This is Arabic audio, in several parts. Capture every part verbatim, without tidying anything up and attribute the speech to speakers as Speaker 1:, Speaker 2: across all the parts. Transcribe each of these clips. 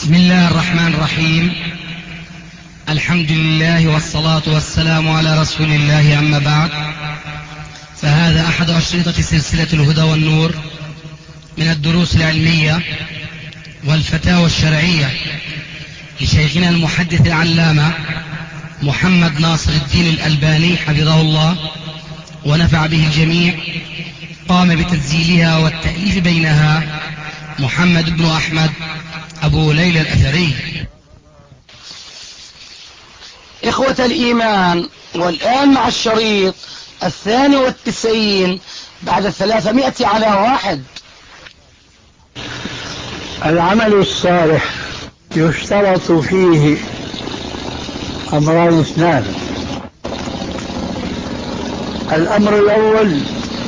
Speaker 1: بسم الله الرحمن الرحيم. الحمد لله والصلاة والسلام على رسول الله، أما بعد، فهذا أحد أشرطة سلسلة الهدى والنور من الدروس العلمية والفتاوى الشرعية لشيخنا المحدث العلامة محمد ناصر الدين الألباني حفظه الله ونفع به الجميع. قام بتسجيلها والتأليف بينها محمد بن أحمد أبو ليلى الأثري.
Speaker 2: إخوة الإيمان، والآن مع الشريط الثاني والتسعين بعد الثلاثمائة على واحد.
Speaker 3: العمل الصالح يشترط فيه أمران اثنان. الأمر الأول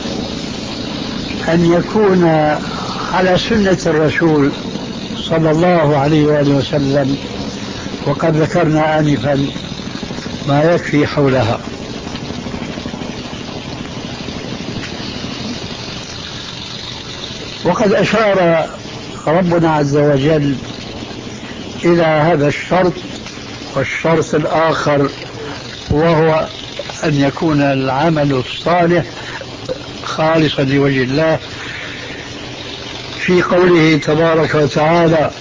Speaker 3: أن يكون على سنة الرسول صلى الله عليه وآله وسلم، وقد ذكرنا آنفا ما يكفي حولها. وقد أشار ربنا عز وجل إلى هذا الشرط، والشرط الآخر وهو أن يكون العمل الصالح خالصا لوجه الله، في قوله تبارك وتعالى: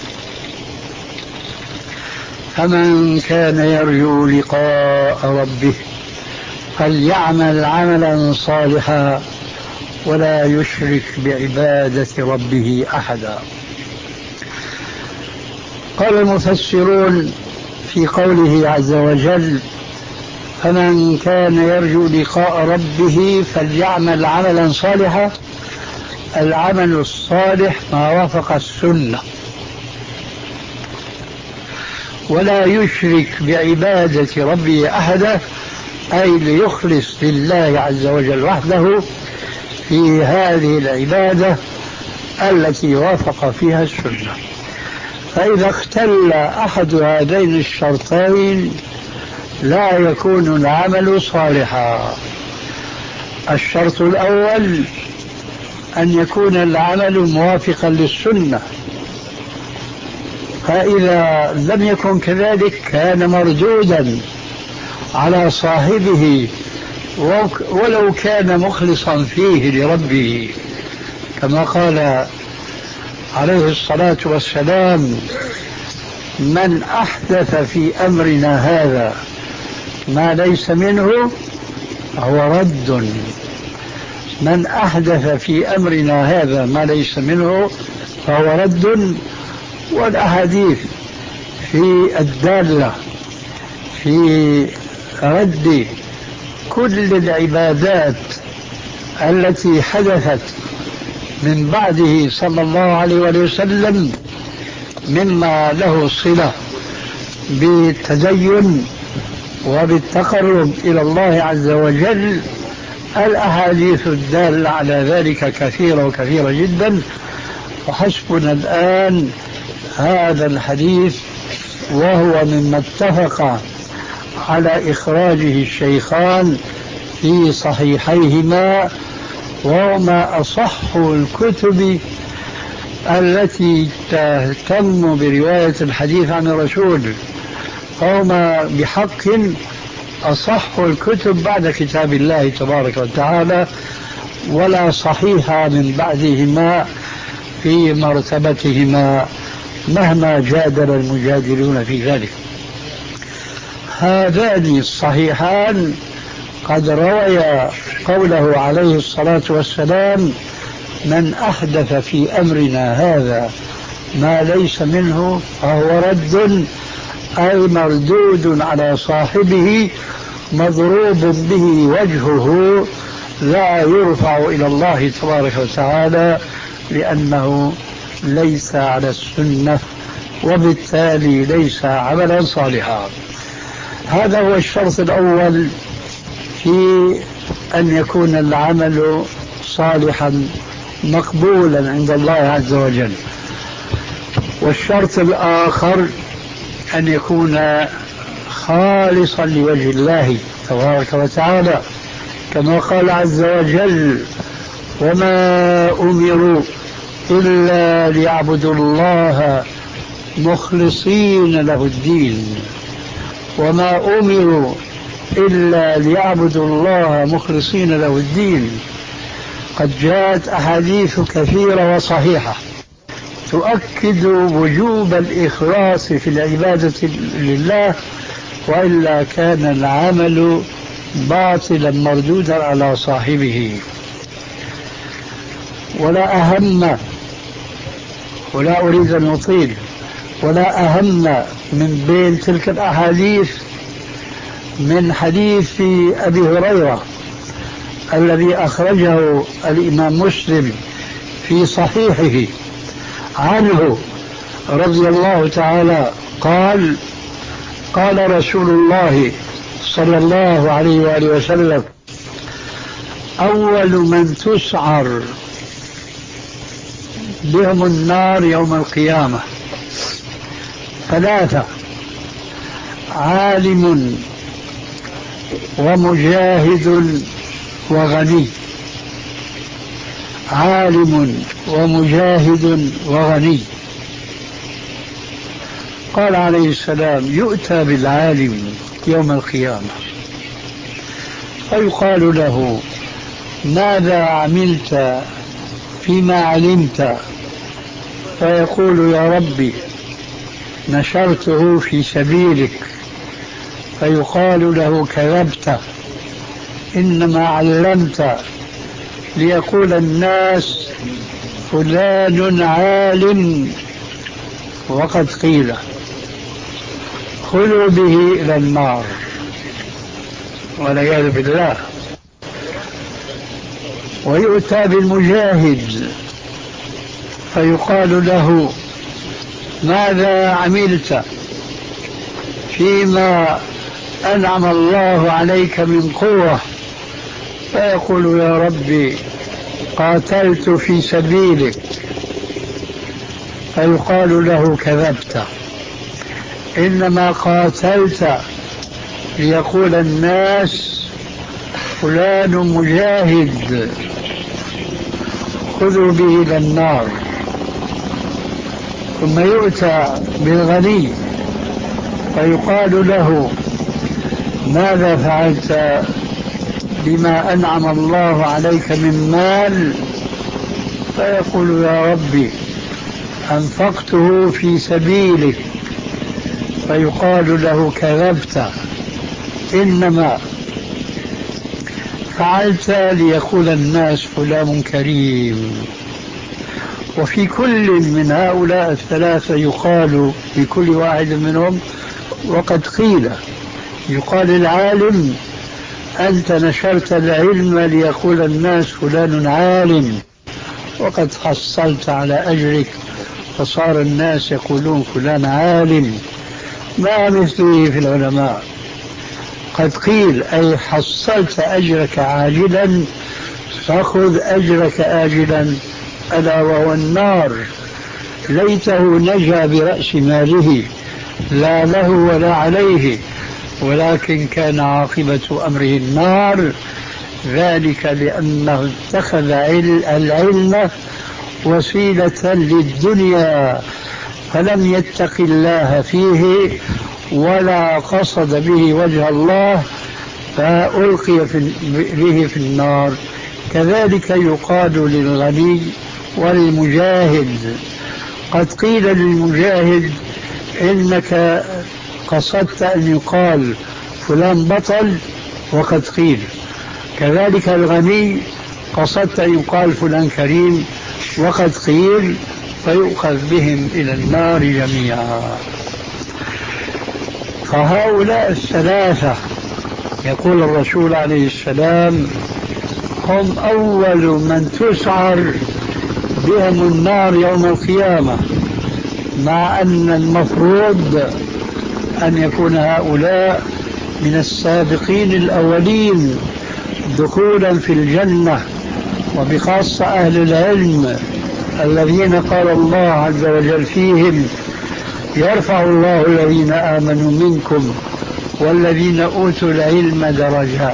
Speaker 3: فمن كان يرجو لقاء ربه فليعمل عملا صالحا ولا يشرك بعبادة ربه أحدا. قال المفسرون في قوله عز وجل: فمن كان يرجو لقاء ربه فليعمل عملا صالحا، العمل الصالح ما وافق السنة، ولا يشرك بعبادة ربه أحدا، أي ليخلص لله عز وجل وحده في هذه العبادة التي وافق فيها السنة. فإذا اختل أحد هذين الشرطين لا يكون العمل صالحا. الشرط الأول أن يكون العمل موافقا للسنة، فإذا لم يكن كذلك كان مردودا على صاحبه ولو كان مخلصا فيه لربه، كما قال عليه الصلاة والسلام: من أحدث في أمرنا هذا ما ليس منه فهو رد. من أحدث في أمرنا هذا ما ليس منه فهو رد. والأحاديث في الدالة في رد كل العبادات التي حدثت من بعده صلى الله عليه وسلم مما له صلة بالتدين وبالتقرب إلى الله عز وجل، الأحاديث الدالة على ذلك كثيرة وكثيرة جدا. وحسبنا الآن هذا الحديث، وهو مما اتفق على إخراجه الشيخان في صحيحيهما، وهما أصح الكتب التي تهتم برواية الحديث عن الرسول، فهما بحق أصح الكتب بعد كتاب الله تبارك وتعالى، ولا صحيح من بعدهما في مرتبتهما مهما جادل المجادلون في ذلك. هذان الصحيحان قد رويا قوله عليه الصلاة والسلام: من أحدث في أمرنا هذا ما ليس منه فهو رد، أي مردود على صاحبه، مضروب به وجهه، لا يرفع إلى الله تبارك وتعالى، لأنه ليس على السنة وبالتالي ليس عملا صالحا. هذا هو الشرط الأول في أن يكون العمل صالحا مقبولا عند الله عز وجل. والشرط الآخر أن يكون خالصا لوجه الله تبارك وتعالى، كما قال عز وجل: وما أمروا إلا ليعبدوا الله مخلصين له الدين، وما أمروا إلا ليعبدوا الله مخلصين له الدين. قد جاءت أحاديث كثيرة وصحيحة تؤكد وجوب الإخلاص في العبادة لله، وإلا كان العمل باطلا مردودا على صاحبه. ولا أهم، ولا أريد أن أطيل، ولا أهم من بين تلك الأحاديث من حديث أبي هريرة الذي أخرجه الإمام مسلم في صحيحه عنه رضي الله تعالى قال: قال رسول الله صلى الله عليه وآله وسلم: أول من تسعر بهم النار يوم القيامة ثلاثة: عالم ومجاهد وغني. عالم ومجاهد وغني. قال عليه السلام: يؤتى بالعالم يوم القيامة فيقال له: ماذا عملت فيما علمت؟ فيقول: يا ربي نشرته في سبيلك. فيقال له: كذبت، إنما علمت ليقول الناس فلان عالم، وقد قيل خذوا به إلى النار والعياذ بالله. ويؤتى بالمجاهد فيقال له: ماذا عملت فيما أنعم الله عليك من قوة؟ فيقول: يا ربي قاتلت في سبيلك. فيقال له: كذبت، إنما قاتلت ليقول الناس فلان مجاهد، خذوا به إلى النار. ثم يؤتى بالغني فيقال له: ماذا فعلت بما أنعم الله عليك من مال؟ فيقول: يا ربي أنفقته في سبيلك. فيقال له: كذبت، إنما فعلت ليقول الناس فلان كريم. وفي كل من هؤلاء الثلاثة يقال في كل واحد منهم وقد قيل. يقال العالم: أنت نشرت العلم ليقول الناس فلان عالم، وقد حصلت على أجرك فصار الناس يقولون فلان عالم ما مثله في العلماء. قد قيل أي حصلت أجرك عاجلا فخذ أجرك آجلا، ألا وهو النار. ليته نجا برأس ماله لا له ولا عليه، ولكن كان عاقبة أمره النار، ذلك لأنه اتخذ العلم وسيلة للدنيا فلم يتق الله فيه ولا قصد به وجه الله فألقي به في النار. كذلك يقال للغني والمجاهد. قد قيل للمجاهد: إنك قصدت أن يقال فلان بطل، وقد قيل. كذلك الغني قصدت أن يقال فلان كريم، وقد قيل، فيؤخذ بهم إلى النار جميعا. فهؤلاء الثلاثة يقول الرسول عليه السلام: هم أول من تسعر بهم النار يوم القيامة، مع أن المفروض أن يكون هؤلاء من السابقين الأولين دخولا في الجنة، وبخاصة أهل العلم الذين قال الله عز وجل فيهم: يرفع الله الذين آمنوا منكم والذين أوتوا العلم درجات.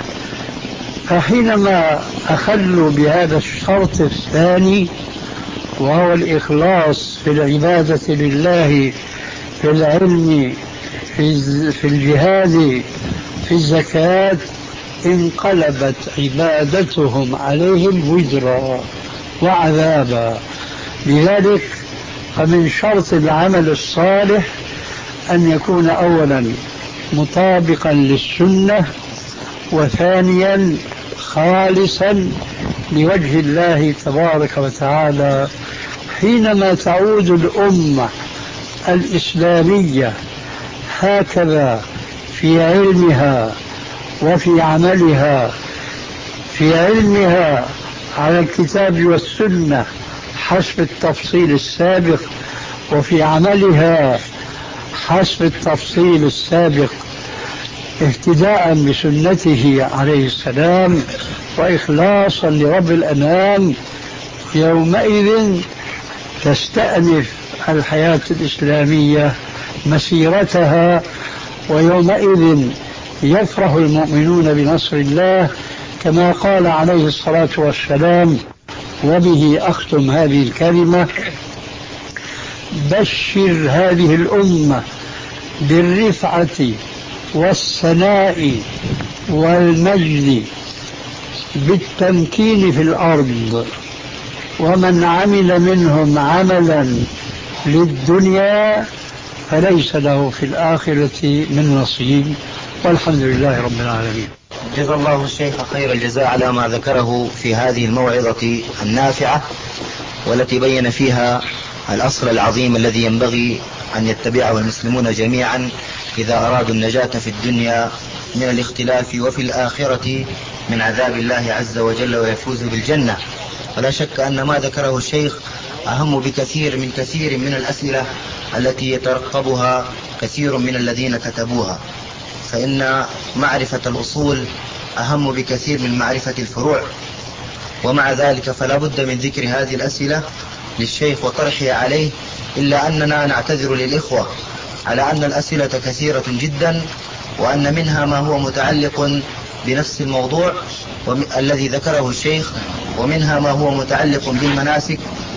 Speaker 3: فحينما أخلوا بهذا الشرط الثاني وهو الإخلاص في العبادة لله، في العلم، في الجهاد، في الزكاة، انقلبت عبادتهم عليهم وزرا وعذابا. لذلك فمن شرط العمل الصالح أن يكون أولا مطابقا للسنة، وثانيا خالصا لوجه الله تبارك وتعالى. حينما تعود الأمة الإسلامية هكذا في علمها وفي عملها، في علمها على الكتاب والسنة حسب التفصيل السابق، وفي عملها حسب التفصيل السابق اهتداء بسنته عليه السلام وإخلاصا لرب الأنام، يومئذ تستأنف الحياة الإسلامية مسيرتها، ويومئذ يفرح المؤمنون بنصر الله، كما قال عليه الصلاة والسلام، وبه أختم هذه الكلمة: بشر هذه الأمة بالرفعة والثناء والمجد بالتمكين في الأرض، ومن عمل منهم عملا للدنيا فليس له في الآخرة من نصيب، والحمد لله رب العالمين.
Speaker 4: جزا الله الشيخ خير الجزاء على ما ذكره في هذه الموعظة النافعة، والتي بين فيها الأصل العظيم الذي ينبغي أن يتبعه المسلمون جميعا إذا أرادوا النجاة في الدنيا من الاختلاف، وفي الآخرة من عذاب الله عز وجل ويفوز بالجنة. ولا شك أن ما ذكره الشيخ أهم بكثير من كثير من الأسئلة التي يترقبها كثير من الذين كتبوها، فإن معرفة الأصول أهم بكثير من معرفة الفروع. ومع ذلك فلا بد من ذكر هذه الأسئلة للشيخ وطرحها عليه، إلا أننا نعتذر للإخوة على أن الأسئلة كثيرة جدا، وأن منها ما هو متعلق بنفس الموضوع الذي ذكره الشيخ، ومنها ما هو متعلق بالمناسك،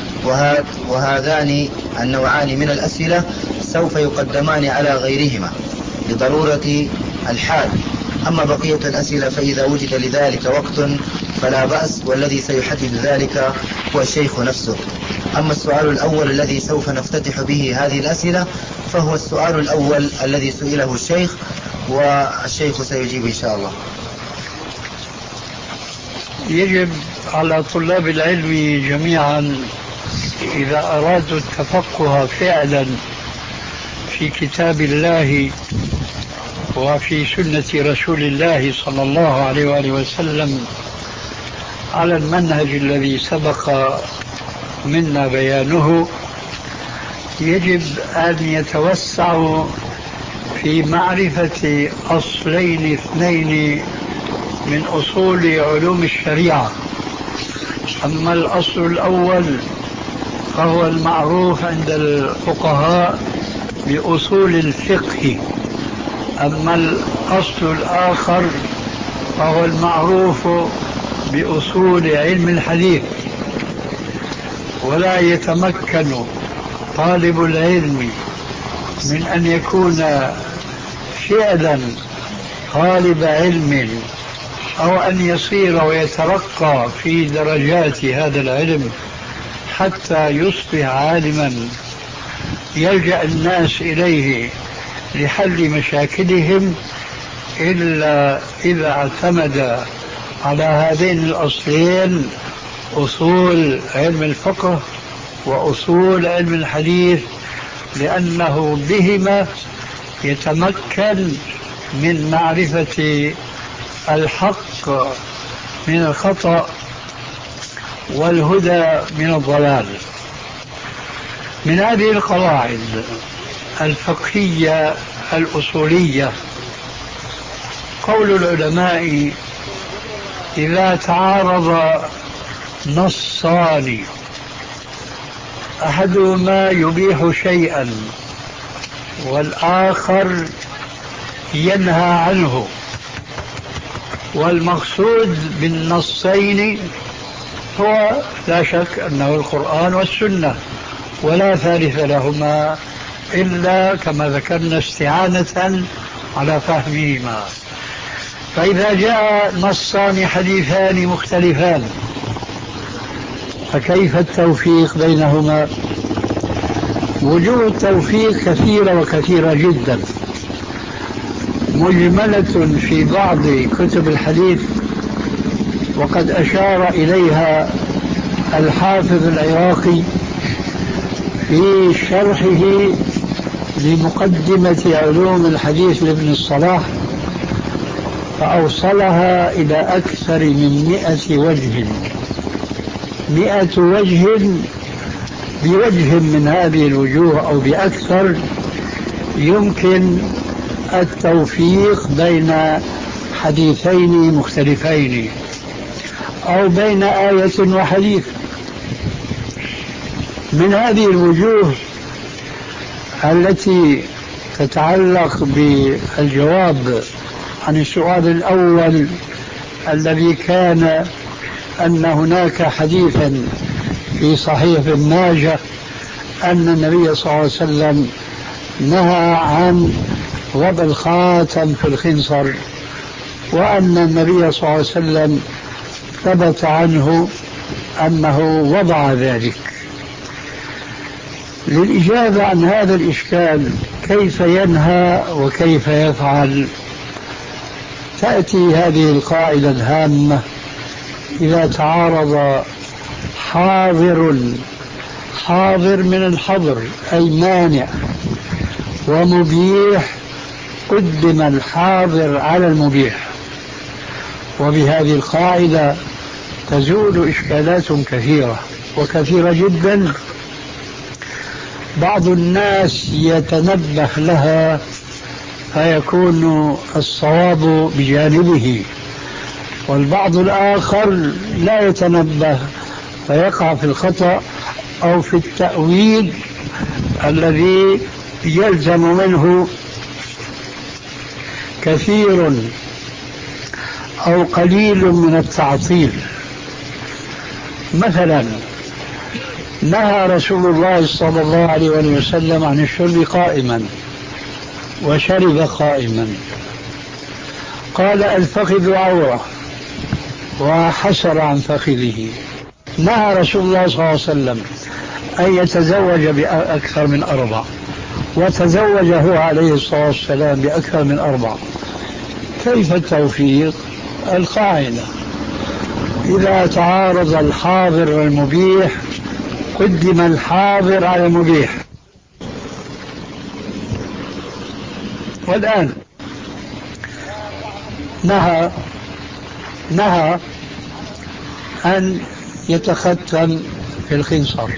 Speaker 4: وهذان النوعان من الأسئلة سوف يقدمان على غيرهما لضرورة الحال. أما بقية الأسئلة فإذا وجد لذلك وقت فلا بأس، والذي سيحدد ذلك هو الشيخ نفسه. أما السؤال الأول الذي سوف نفتتح به هذه الأسئلة فهو السؤال الأول الذي سئله الشيخ، والشيخ سيجيب إن شاء الله.
Speaker 3: يجب على طلاب العلم جميعا إذا أرادوا التفقه فعلا في كتاب الله وفي سنة رسول الله صلى الله عليه وآله وسلم على المنهج الذي سبق منا بيانه، يجب أن يتوسعوا في معرفة أصلين اثنين من أصول علوم الشريعة. أما الأصل الأول فهو المعروف عند الفقهاء بأصول الفقه، أما الأصل الآخر فهو المعروف بأصول علم الحديث. ولا يتمكن طالب العلم من أن يكون فعلا طالب علم أو أن يصير ويترقى في درجات هذا العلم حتى يصبح عالما يلجأ الناس إليه لحل مشاكلهم، إلا إذا اعتمد على هذين الأصلين، أصول علم الفقه وأصول علم الحديث، لأنه بهما يتمكن من معرفة الحق من الخطأ والهدى من الضلال. من هذه القواعد الفقهية الأصولية قول العلماء: إذا تعارض نصان أحدهما يبيح شيئا والآخر ينهى عنه، والمقصود بالنصين هو لا شك أنه القرآن والسنة، ولا ثالث لهما إلا كما ذكرنا استعانة على فهمهما. فإذا جاء نصان حديثان مختلفان فكيف التوفيق بينهما؟ وجوه التوفيق كثيرة وكثيرة جدا، مجملة في بعض كتب الحديث، وقد أشار إليها الحافظ العراقي في شرحه لمقدمة علوم الحديث لابن الصلاح، فأوصلها إلى أكثر من مئة وجه. مئة وجه بوجه من هذه الوجوه أو بأكثر يمكن التوفيق بين حديثين مختلفين أو بين آية وحديث. من هذه الوجوه التي تتعلق بالجواب عن السؤال الأول الذي كان أن هناك حديثا في صحيح ابن ماجه أن النبي صلى الله عليه وسلم نهى عن وضع الخاتم في الخنصر، وأن النبي صلى الله عليه وسلم ثبت عنه أنه وضع ذلك. للإجابة عن هذا الإشكال كيف ينهى وكيف يفعل، تأتي هذه القاعدة الهامة: إذا تعارض حاضر حاضر من الحظر أي مانع ومبيح قدم الحاضر على المبيح. وبهذه القاعدة تزول إشكالات كثيرة وكثيرة جدا بعض الناس يتنبه لها فيكون الصواب بجانبه، والبعض الآخر لا يتنبه فيقع في الخطأ أو في التأويل الذي يلزم منه كثير أو قليل من التعطيل. مثلا نهى رسول الله صلى الله عليه وسلم عن الشرب قائما وشرب قائما، قال الفخذ عورة وحسر عن فخذه. نهى رسول الله صلى الله عليه وسلم أن يتزوج بأكثر من أربع، وتزوج هو عليه الصلاة والسلام بأكثر من أربع. كيف التوفيق؟ القاعدة: إذا تعارض الحاضر والمبيح قدم الحاضر على المبيح. والآن نهى نهى أن يتختم في الخنصر،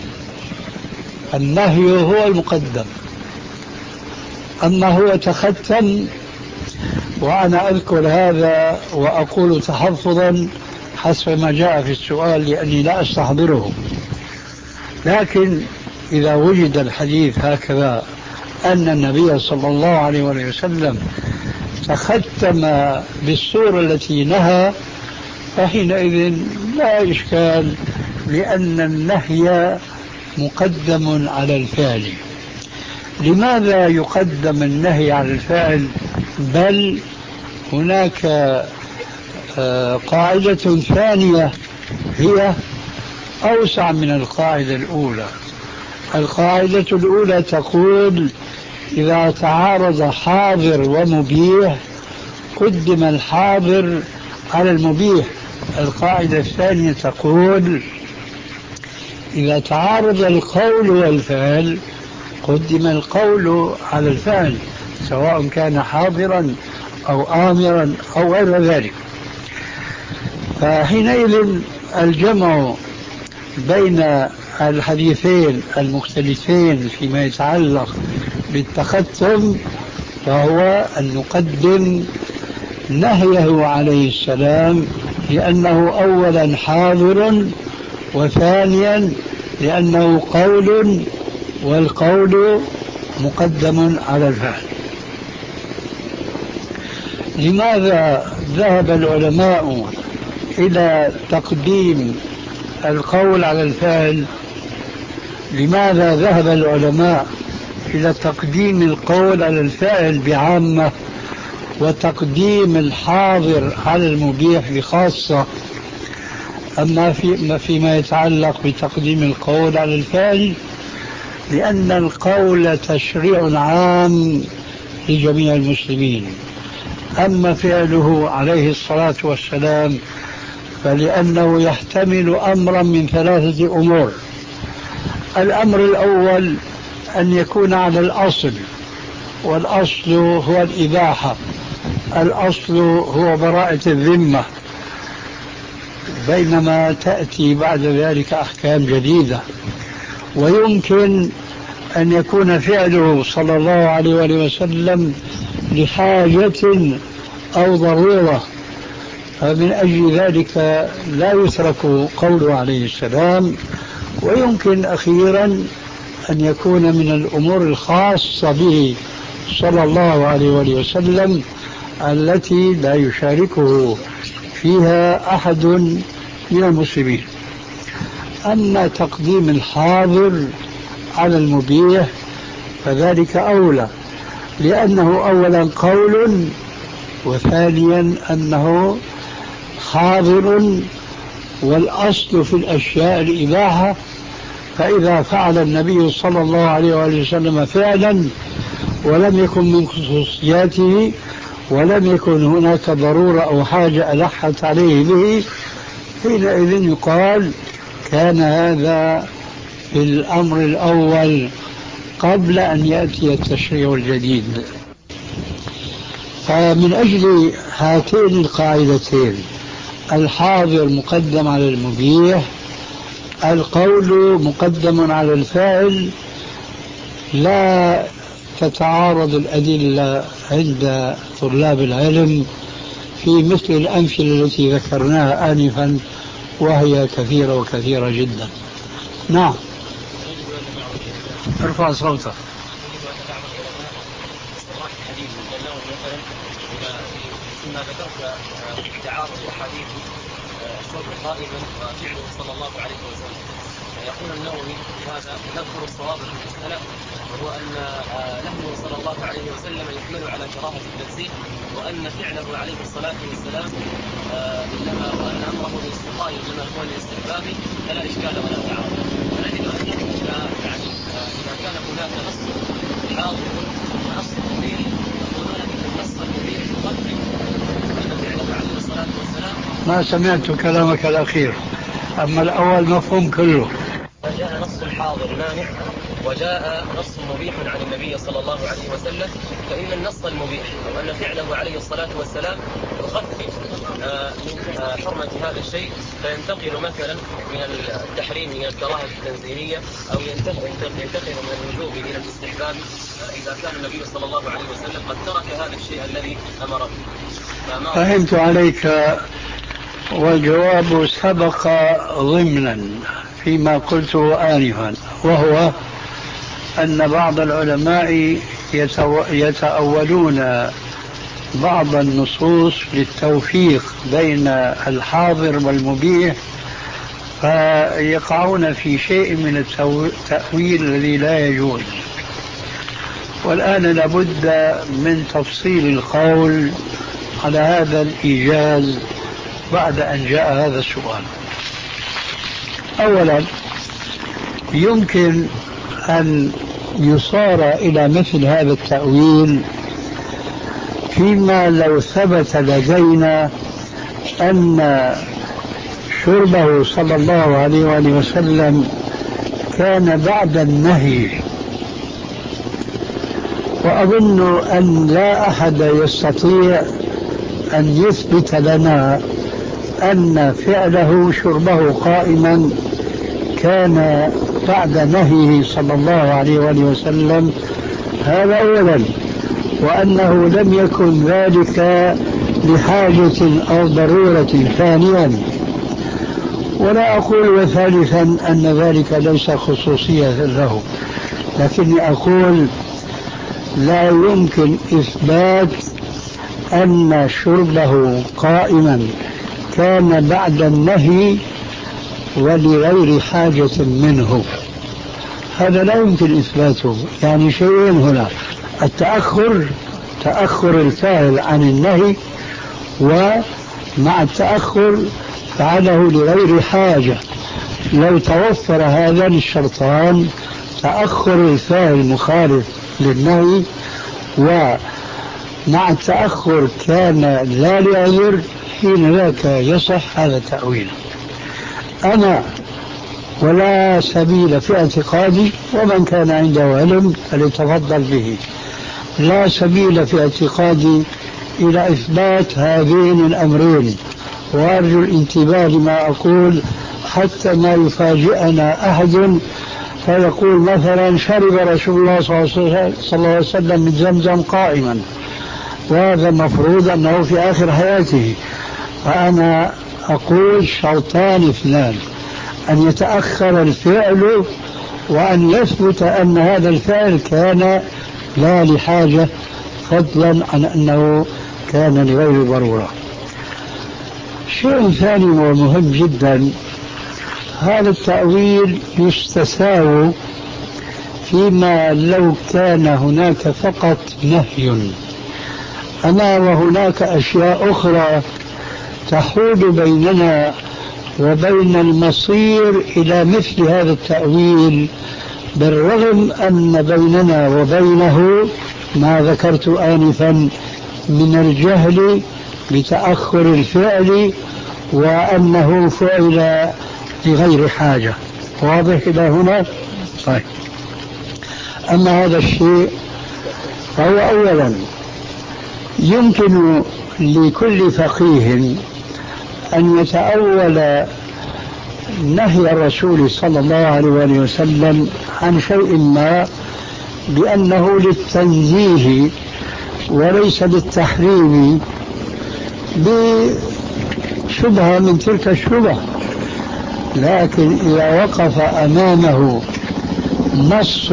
Speaker 3: النهي هو المقدم، أما هو تختم. وأنا أذكر هذا وأقول تحفظا حسب ما جاء في السؤال لأني لا أستحضره، لكن إذا وجد الحديث هكذا أن النبي صلى الله عليه وسلم تختم بالصورة التي نهى فحينئذ لا إشكال، لأن النهي مقدم على الفعل. لماذا يقدم النهي على الفعل؟ بل هناك قاعدة ثانية هي أوسع من القاعدة الأولى. القاعدة الأولى تقول إذا تعارض حاضر ومبيح قدم الحاضر على المبيح. القاعدة الثانية تقول إذا تعارض القول والفعل قدم القول على الفعل، سواء كان حاضرا أو آمرا أو غير ذلك. فحينئذ الجمع بين الحديثين المختلفين فيما يتعلق بالتختم فهو أن نقدم نهيه عليه السلام لأنه أولا حاضر، وثانيا لأنه قول، والقول مقدم على الفعل. لماذا ذهب العلماء إلى تقديم القول على الفعل، لماذا ذهب العلماء إلى تقديم القول على الفعل بعامة وتقديم الحاضر على المبيح بخاصة؟ أما في فيما يتعلق بتقديم القول على الفعل، لأن القول تشريع عام لجميع المسلمين، أما فعله عليه الصلاة والسلام فلأنه يحتمل أمرا من ثلاثة أمور. الأمر الأول أن يكون على الأصل، والأصل هو الإباحة، الأصل هو براءة الذمة، بينما تأتي بعد ذلك أحكام جديدة. ويمكن أن يكون فعله صلى الله عليه وآله وسلم لحاجة أو ضرورة، فمن أجل ذلك لا يترك قوله عليه السلام. ويمكن أخيرا أن يكون من الأمور الخاصة به صلى الله عليه وآله وسلم التي لا يشاركه فيها أحد من المسلمين. أما تقديم الحاضر على المبيح فذلك أولى، لأنه أولا قول، وثانيا أنه حاضر، والأصل في الأشياء الإباحة. فإذا فعل النبي صلى الله عليه وآله وسلم فعلا ولم يكن من خصوصياته ولم يكن هناك ضرورة أو حاجة ألحت عليه به، حينئذ يقال كان هذا في الأمر الأول قبل أن يأتي التشريع الجديد. فمن أجل هاتين القاعدتين، الحاضر مقدم على المبيح، القول مقدم على الفاعل، لا تتعارض الأدلة عند طلاب العلم في مثل الأمثلة التي ذكرناها آنفا، وهي كثيرة وكثيرة جدا. نعم، ارفع صوتك.
Speaker 5: ما ذكرت تعارض احاديث الصوت قائما وفعله صلى الله عليه وسلم، يقول النووي في هذا: نذكر الصواب في المسألة، وهو أن نهيه صلى الله عليه وسلم يحمل على كراهة التنزيه، وأن فعله عليه الصلاة والسلام إنما وأن أمره بالاستقاء إنما هو الاستحباب، فلا إشكال ولا تعارض. ونجد أنه يعني إذا كان هناك نص حاضر ونص مبين، يقولون أن النص المبين يقدم أن فعله عليه الصلاة والسلام.
Speaker 3: ما سمعت كلامك الأخير، أما الأول مفهوم كله.
Speaker 5: فجاء نص حاضر مانع وجاء نص مبيح عن النبي صلى الله عليه وسلم، فإن النص المبيح أو أن فعله عليه الصلاة والسلام يخفف من حرمة هذا الشيء، فينتقل مثلا من التحريم إلى الكراهة التنزيهية، أو ينتقل من الوجوب إلى الاستحباب إذا كان النبي صلى الله عليه وسلم قد ترك هذا الشيء الذي أمر به.
Speaker 3: فهمت عليك، والجواب سبق ضمنا فيما قلته آنفا، وهو أن بعض العلماء يتأولون بعض النصوص للتوفيق بين الحاضر والمبيح، فيقعون في شيء من التأويل الذي لا يجوز. والآن لابد من تفصيل القول على هذا الإيجاز بعد أن جاء هذا السؤال. أولا، يمكن أن يصار إلى مثل هذا التأويل فيما لو ثبت لدينا أن شربه صلى الله عليه وآله وسلم كان بعد النهي، وأظن أن لا أحد يستطيع أن يثبت لنا أن فعله شربه قائما كان بعد نهيه صلى الله عليه وآله وسلم، هذا أولا، وأنه لم يكن ذلك لحاجة أو ضرورة ثانيا. ولا أقول ثالثا أن ذلك ليس خصوصية له، لكني أقول لا يمكن إثبات أن شربه قائما كان بعد النهي ولغير حاجة منه، هذا لا يمكن إثباته. يعني شيئين هنا: التأخر، تأخر الفاعل عن النهي، ومع التأخر فعله لغير حاجة. لو توفر هذان الشرطان، تأخر الفاعل مخالف للنهي ومع التأخر كان لا لعذر، حين ذاك يصح هذا التأويل. أنا ولا سبيل في اعتقادي، ومن كان عنده علم فليتفضل به، لا سبيل في اعتقادي إلى إثبات هذين الأمرين. وأرجو الانتباه لما أقول حتى ما يفاجئنا أحد فيقول مثلا: شرب رسول الله صلى الله عليه وسلم من زمزم قائما، وهذا المفروض أنه في آخر حياته. فأنا أقول شرطان اثنان: أن يتأخر الفعل، وأن يثبت أن هذا الفعل كان لا لحاجة، فضلا عن أنه كان لغير ضرورة. شيء ثاني ومهم جدا: هذا التأويل يستساغ فيما لو كان هناك فقط نهي، أما وهناك أشياء أخرى تحول بيننا وبين المصير إلى مثل هذا التأويل، بالرغم أن بيننا وبينه ما ذكرت آنفا من الجهل بتأخر الفعل وأنه فعل لغير حاجة. واضح إلى هنا؟ طيب. أما هذا الشيء فهو أولا يمكن لكل فقيه أن يتأول نهي الرسول صلى الله عليه وسلم عن شيء ما بأنه للتنزيه وليس للتحريم، بشبهة من تلك الشبه. لكن إذا وقف أمامه نص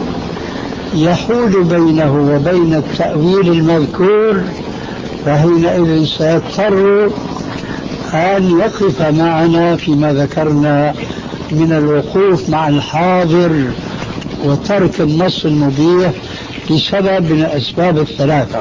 Speaker 3: يحول بينه وبين التأويل المذكور، فحينئذ سيضطر أن يقف معنا فيما ذكرنا من الوقوف مع الحاضر وترك النص المبيح لسبب من الأسباب الثلاثة.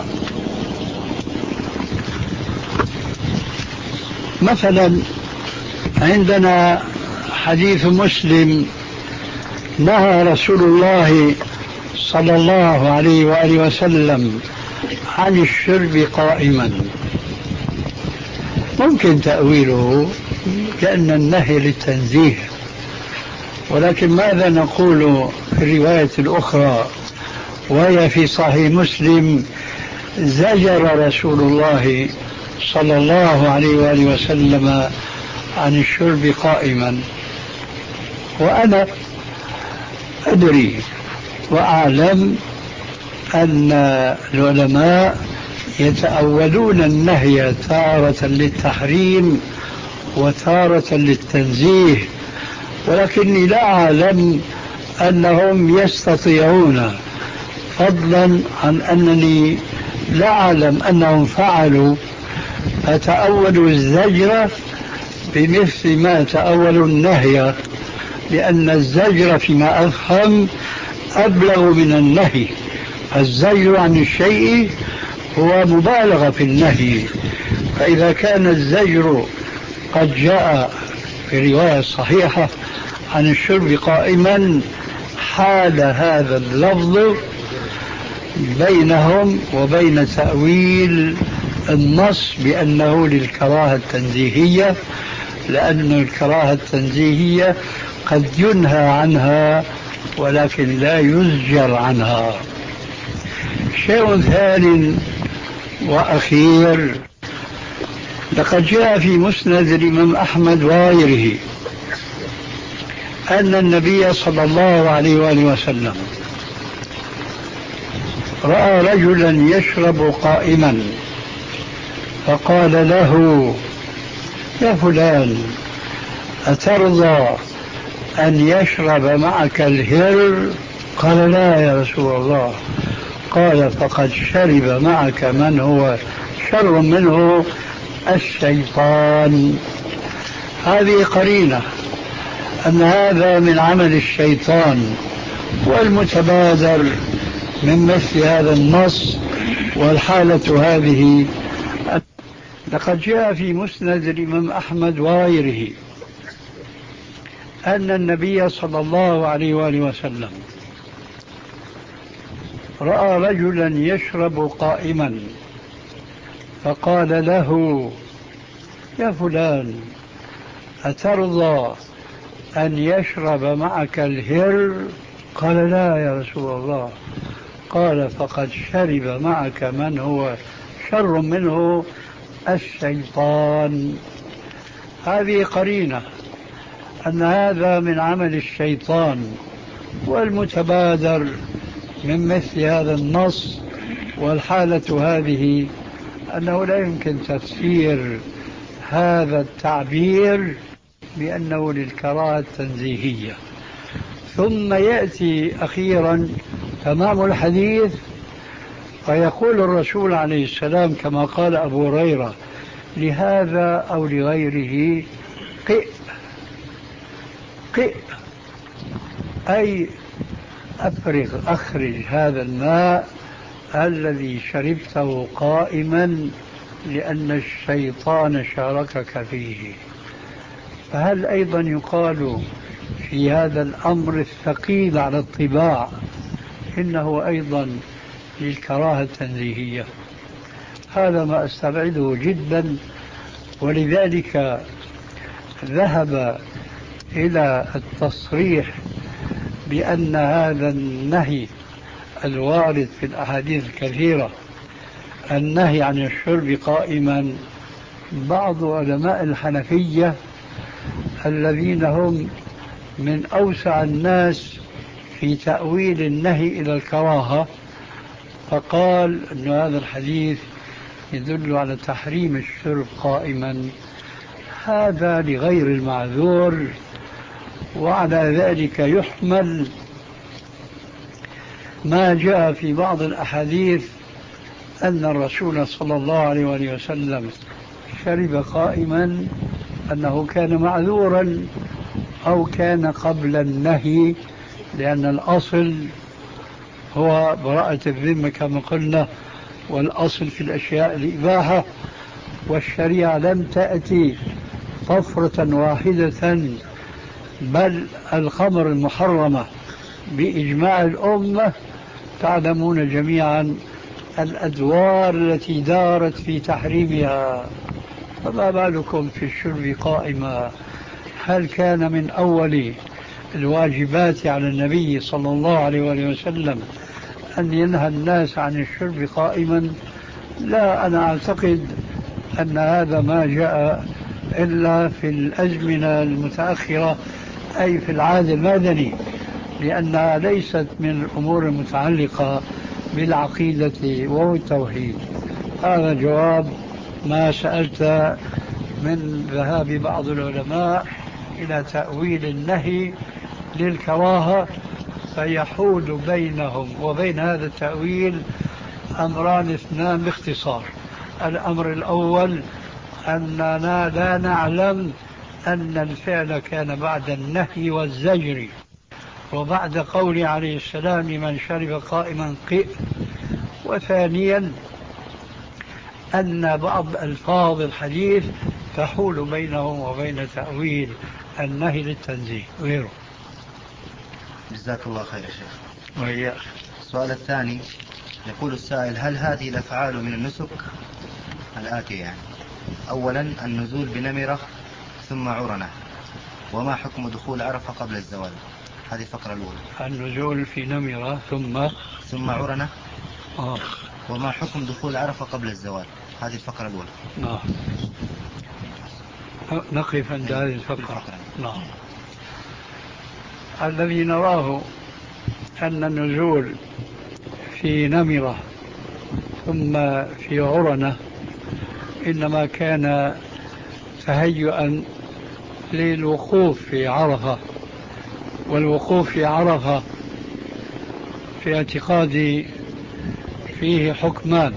Speaker 3: مثلا عندنا حديث مسلم: نهى رسول الله صلى الله عليه وآله وسلم عن الشرب قائما. ممكن تأويله كأن النهي للتنزيه، ولكن ماذا نقول في الرواية الأخرى وهي في صحيح مسلم: زجر رسول الله صلى الله عليه وآله وسلم عن الشرب قائما. وأنا أدري وأعلم أن العلماء يتأولون النهي تارة للتحريم وتارة للتنزيه، ولكني لا أعلم أنهم يستطيعون، فضلا عن أنني لا أعلم أنهم فعلوا، فتأولوا الزجر بمثل ما تأولوا النهي، لأن الزجر فيما أفهم أبلغ من النهي. الزجر عن الشيء هو مبالغة في النهي، فإذا كان الزجر قد جاء في رواية صحيحة عن الشرب قائما، حال هذا اللفظ بينهم وبين تأويل النص بأنه للكراهة التنزيهية، لأن الكراهة التنزيهية قد ينهى عنها ولكن لا يزجر عنها. شيء ثاني وأخير: لقد جاء في مسند الإمام أحمد وغيره أن النبي صلى الله عليه وآله وسلم رأى رجلا يشرب قائما، فقال له: يا فلان، أترضى أن يشرب معك الهر؟ قال: لا يا رسول الله. قال: فقد شرب معك من هو شر منه، الشيطان. هذه قرينة أن هذا من عمل الشيطان، والمتبادر من مثل هذا النص والحالة هذه. لقد جاء في مسند الإمام أحمد وغيره أن النبي صلى الله عليه وآله وسلم رأى رجلا يشرب قائما فقال له: يا فلان، أترضى أن يشرب معك الهر؟ قال: لا يا رسول الله. قال: فقد شرب معك من هو شر منه، الشيطان. هذه قرينة أن هذا من عمل الشيطان، والمتبادر من مثل هذا النص والحالة هذه أنه لا يمكن تفسير هذا التعبير بأنه للكراهة التنزيهية. ثم يأتي أخيرا تمام الحديث فيقول الرسول عليه السلام كما قال أبو هريرة لهذا أو لغيره: قئ قئ، أي أفرغ، أخرج هذا الماء الذي شربته قائما لأن الشيطان شاركك فيه. فهل أيضا يقال في هذا الأمر الثقيل على الطباع إنه أيضا للكراهة التنزيهية؟ هذا ما أستبعده جدا، ولذلك ذهب إلى التصريح بأن هذا النهي الوارد في الأحاديث الكثيرة، النهي عن الشرب قائما، بعض علماء الحنفية الذين هم من أوسع الناس في تأويل النهي إلى الكراهة، فقال أن هذا الحديث يدل على تحريم الشرب قائما، هذا لغير المعذور. وعلى ذلك يحمل ما جاء في بعض الأحاديث أن الرسول صلى الله عليه وآله وسلم شرب قائما أنه كان معذورا أو كان قبل النهي، لأن الأصل هو براءة الذمة كما قلنا، والأصل في الأشياء الإباحة، والشريعة لم تأتي طفرة واحدة، بل الخمر المحرمة بإجماع الأمة تعلمون جميعا الأدوار التي دارت في تحريمها، فما بالكم في الشرب قائما؟ هل كان من أول الواجبات على النبي صلى الله عليه وآله وسلم أن ينهى الناس عن الشرب قائما؟ لا، أنا أعتقد أن هذا ما جاء إلا في الأزمنة المتأخرة، أي في العهد المدني، لأنها ليست من الأمور المتعلقة بالعقيدة وهو التوحيد. هذا جواب ما سألت من ذهاب بعض العلماء إلى تأويل النهي للكراهة، فيحول بينهم وبين هذا التأويل أمران اثنان باختصار. الأمر الأول أننا لا نعلم أن الفعل كان بعد النهي والزجر وبعد قول عليه السلام لمن شرب قائما قئ. وثانيا أن بعض ألفاظ الحديث تحول بينهم وبين تأويل النهي للتنزيه غيره.
Speaker 4: جزاك الله خير يا شيخ.
Speaker 3: وإياك.
Speaker 4: السؤال الثاني يقول السائل: هل هذه الأفعال من النسك الآتي يعني؟ أولا النزول بنمرة ثم عرنة، وما حكم دخول عرفة قبل الزوال؟ هذه الفقرة الأولى.
Speaker 3: النزول في نمرة ثم
Speaker 4: ثم عرنة.
Speaker 3: آه.
Speaker 4: وما حكم دخول عرفة قبل الزوال؟ هذه الفقرة الأولى.
Speaker 3: آه. نقف عند هذه الفقرة. نعم. الذي نراه أن النزول في نمرة ثم في عرنة إنما كان تهيئا للوقوف في عرفة، والوقوف في عرفة في اعتقادي فيه حكمان: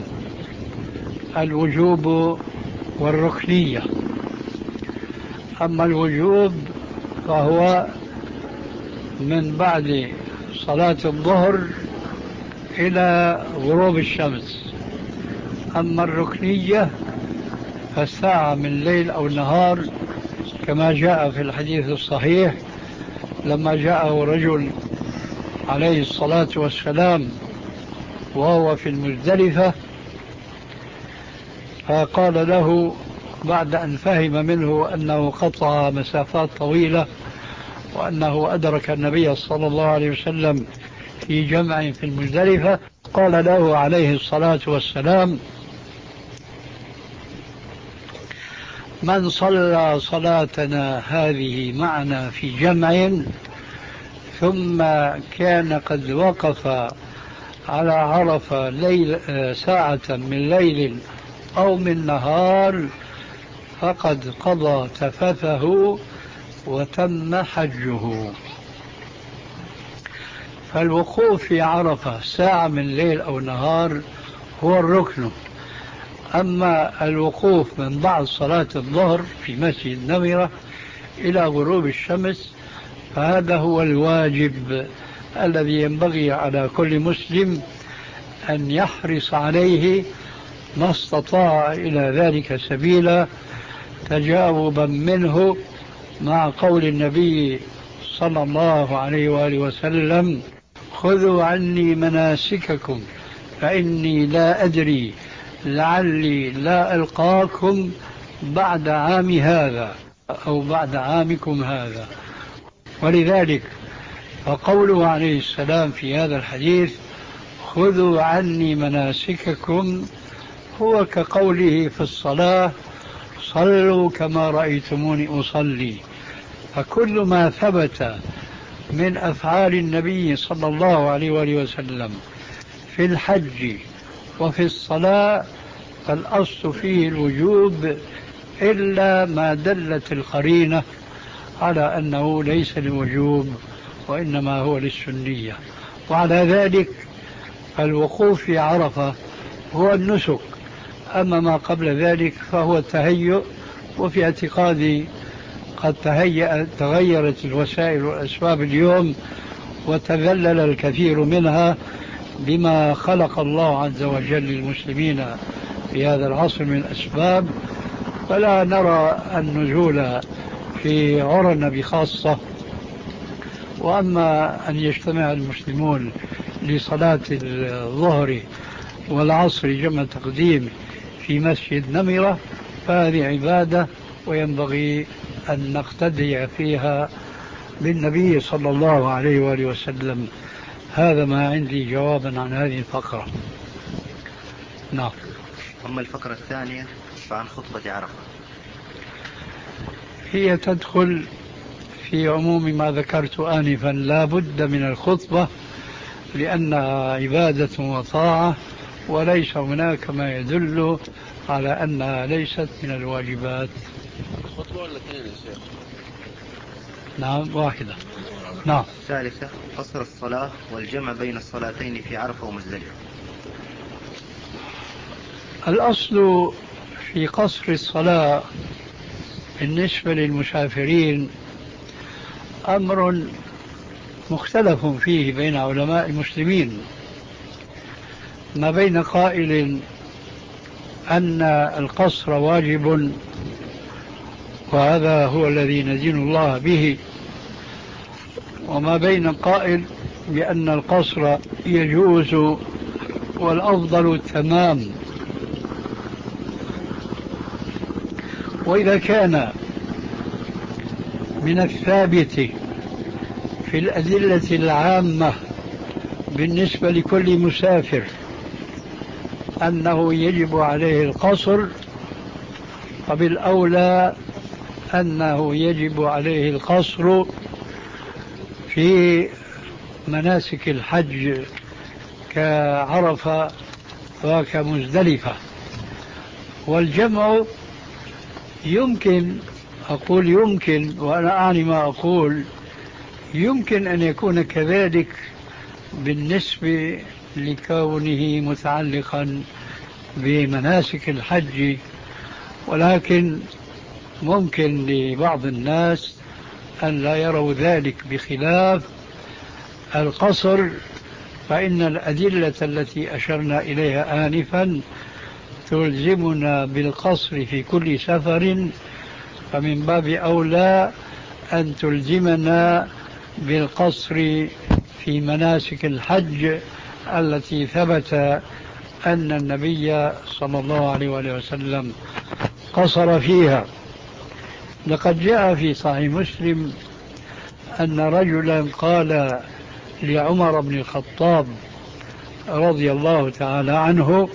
Speaker 3: الوجوب والركنية. أما الوجوب فهو من بعد صلاة الظهر إلى غروب الشمس. أما الركنية فالساعة من ليل أو نهار كما جاء في الحديث الصحيح لما جاءه رجل عليه الصلاة والسلام وهو في المزدلفة فقال له بعد أن فهم منه أنه قطع مسافات طويلة وأنه أدرك النبي صلى الله عليه وسلم في جمع في المزدلفة، قال له عليه الصلاة والسلام: من صلى صلاتنا هذه معنا في جمع ثم كان قد وقف على عرفة ليل ساعة من ليل أو من نهار فقد قضى تفثه وتم حجه. فالوقوف في عرفة ساعة من ليل أو نهار هو الركن، أما الوقوف من بعد صلاة الظهر في مسجد نمرة إلى غروب الشمس فهذا هو الواجب الذي ينبغي على كل مسلم أن يحرص عليه ما استطاع إلى ذلك سبيلا، تجاوبا منه مع قول النبي صلى الله عليه وآله وسلم: خذوا عني مناسككم فإني لا أدري لعلي لا ألقاكم بعد عام هذا أو بعد عامكم هذا. ولذلك فقوله عليه السلام في هذا الحديث: خذوا عني مناسككم، هو كقوله في الصلاة: صلوا كما رأيتموني أصلي. فكل ما ثبت من أفعال النبي صلى الله عليه وآله وسلم في الحج وفي الصلاة فالأصل فيه الوجوب إلا ما دلت القرينة على أنه ليس للوجوب وإنما هو للسنية. وعلى ذلك فالوقوف في عرفة هو النسك، أما ما قبل ذلك فهو التهيؤ. وفي اعتقادي قد تهيأ تغيرت الوسائل والأسباب اليوم وتذلل الكثير منها بما خلق الله عز وجل للمسلمين في هذا العصر من الأسباب، فلا نرى النزول في عرن بخاصة. وأما أن يجتمع المسلمون لصلاة الظهر والعصر جمع تقديم في مسجد نمرة فهذه عبادة وينبغي أن نقتدي فيها بالنبي صلى الله عليه وآله وسلم. هذا ما عندي جوابا عن هذه الفقرة. نعم.
Speaker 4: أما الفقرة الثانية فعن خطبة عرفة،
Speaker 3: هي تدخل في عموم ما ذكرت آنفا، لا بد من الخطبة لأنها عبادة وطاعة، وليس هناك ما يدل على أنها ليست من الواجبات.
Speaker 5: خطبة ولا اثنين يا شيخ؟
Speaker 3: نعم واحدة. نعم.
Speaker 4: ثالثة: قصر الصلاة والجمع بين الصلاتين في عرفة ومزدلفة.
Speaker 3: الأصل في قصر الصلاة بالنسبة للمسافرين أمر مختلف فيه بين علماء المسلمين، ما بين قائل أن القصر واجب وهذا هو الذي ندين الله به، وما بين قائل بأن القصر يجوز والأفضل التمام. وإذا كان من الثابت في الأدلة العامة بالنسبة لكل مسافر أنه يجب عليه القصر، فبالأولى أنه يجب عليه القصر في مناسك الحج كعرفة وكمزدلفة. والجمع يمكن، أقول يمكن وأنا أعني ما أقول، يمكن أن يكون كذلك بالنسبة لكونه متعلقا بمناسك الحج، ولكن ممكن لبعض الناس أن لا يروا ذلك، بخلاف القصر فإن الأدلة التي أشرنا إليها آنفا تلزمنا بالقصر في كل سفر، فمن باب أولى أن تلزمنا بالقصر في مناسك الحج التي ثبت أن النبي صلى الله عليه وسلم قصر فيها. لقد جاء في صحيح مسلم أن رجلا قال لعمر بن الخطاب رضي الله تعالى عنه: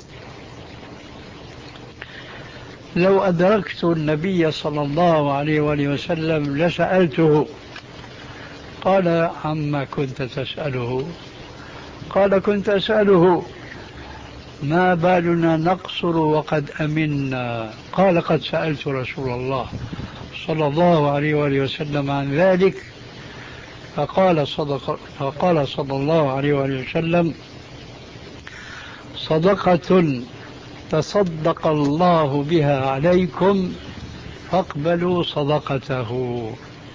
Speaker 3: لو أدركت النبي صلى الله عليه وسلم لسألته. قال: عما كنت تسأله؟ قال: كنت أسأله ما بالنا نقصر وقد أمنا. قال: قد سألت رسول الله صلى الله عليه وسلم عن ذلك، فقال صدق فقال صلى الله عليه وسلم: صدقة تصدق الله بها عليكم فاقبلوا صدقته.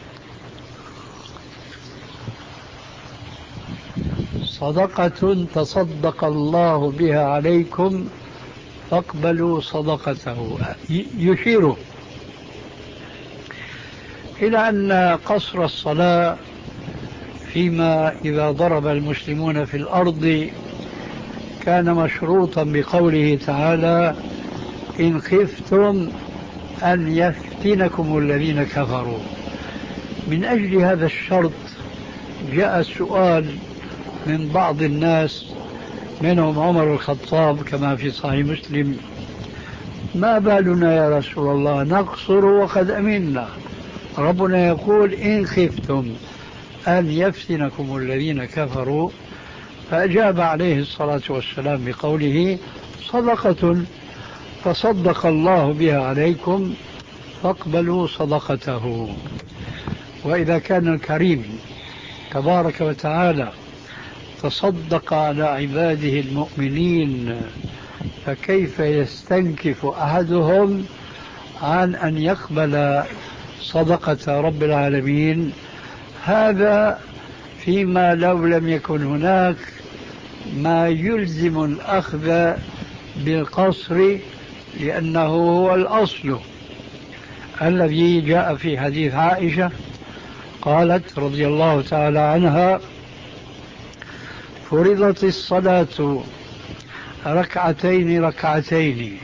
Speaker 3: صدقة تصدق الله بها عليكم فاقبلوا صدقته، يشير إلى أن قصر الصلاة فيما إذا ضرب المسلمون في الأرض كان مشروطا بقوله تعالى: إن خفتم أن يفتنكم الذين كفروا. من أجل هذا الشرط جاء السؤال من بعض الناس منهم عمر الخطاب كما في صحيح مسلم: ما بالنا يا رسول الله نقصر وقد أمنا، ربنا يقول إن خفتم أن يفتنكم الذين كفروا. فأجاب عليه الصلاة والسلام بقوله: صدقة تصدق الله بها عليكم فاقبلوا صدقته. وإذا كان الكريم تبارك وتعالى تصدق على عباده المؤمنين، فكيف يستنكف أحدهم عن أن يقبل صدقة رب العالمين؟ هذا فيما لو لم يكن هناك ما يلزم الأخذ بالقصر، لأنه هو الأصل الذي جاء في حديث عائشة قالت رضي الله تعالى عنها: فرضت الصلاة ركعتين ركعتين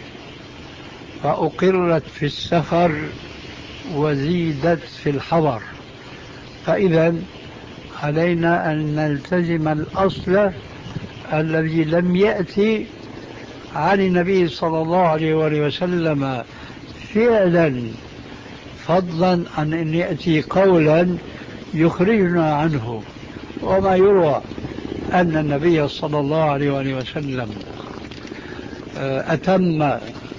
Speaker 3: فأقرت في السفر وزيدت في الحضر. فإذا علينا أن نلتزم الأصل الذي لم يأتي عن النبي صلى الله عليه وسلم فعلا، فضلا عن أن يأتي قولا يخرجنا عنه. وما يروى أن النبي صلى الله عليه وسلم أتم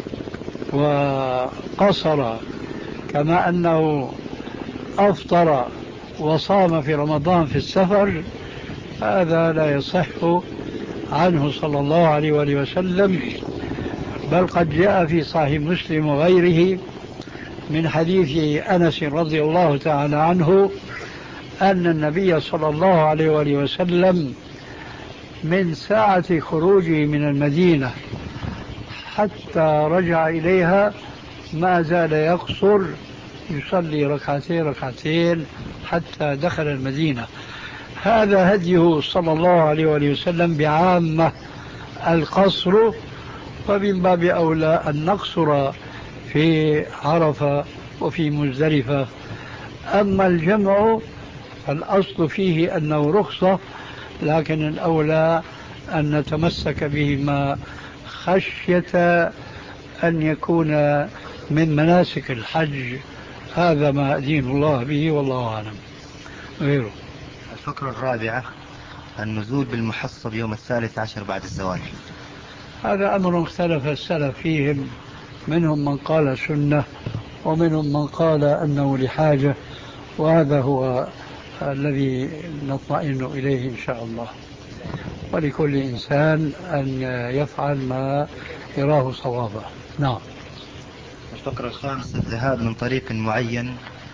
Speaker 3: وقصر، كما أنه أفطر وصام في رمضان في السفر، هذا لا يصح عنه صلى الله عليه وسلم. بل قد جاء في صحيح مسلم وغيره من حديث أنس رضي الله تعالى عنه أن النبي صلى الله عليه وسلم من ساعة خروجه من المدينة حتى رجع إليها ما زال يقصر، يصلي ركعتين ركعتين حتى دخل المدينة. هذا هديه صلى الله عليه وسلم بعامة القصر، ومن باب أولى أن نقصر في عرفة وفي مزدلفة. أما الجمع فالأصل فيه أنه رخصة، لكن الأولى أن نتمسك بهما خشية أن يكون من مناسك الحج. هذا ما أدين الله به والله أعلم. غيره.
Speaker 4: الفقرة الرابعة: النزول بالمحصب يوم الثالث عشر بعد الزوال.
Speaker 3: هذا أمر اختلف السلف فيهم، منهم من قال سنة ومنهم من قال أنه لحاجة، وهذا هو الذي نطمئن إليه إن شاء الله. ولكل إنسان أن يفعل ما يراه صوابا. نعم.
Speaker 4: الفقرة الخامسة: الذهاب من طريق معين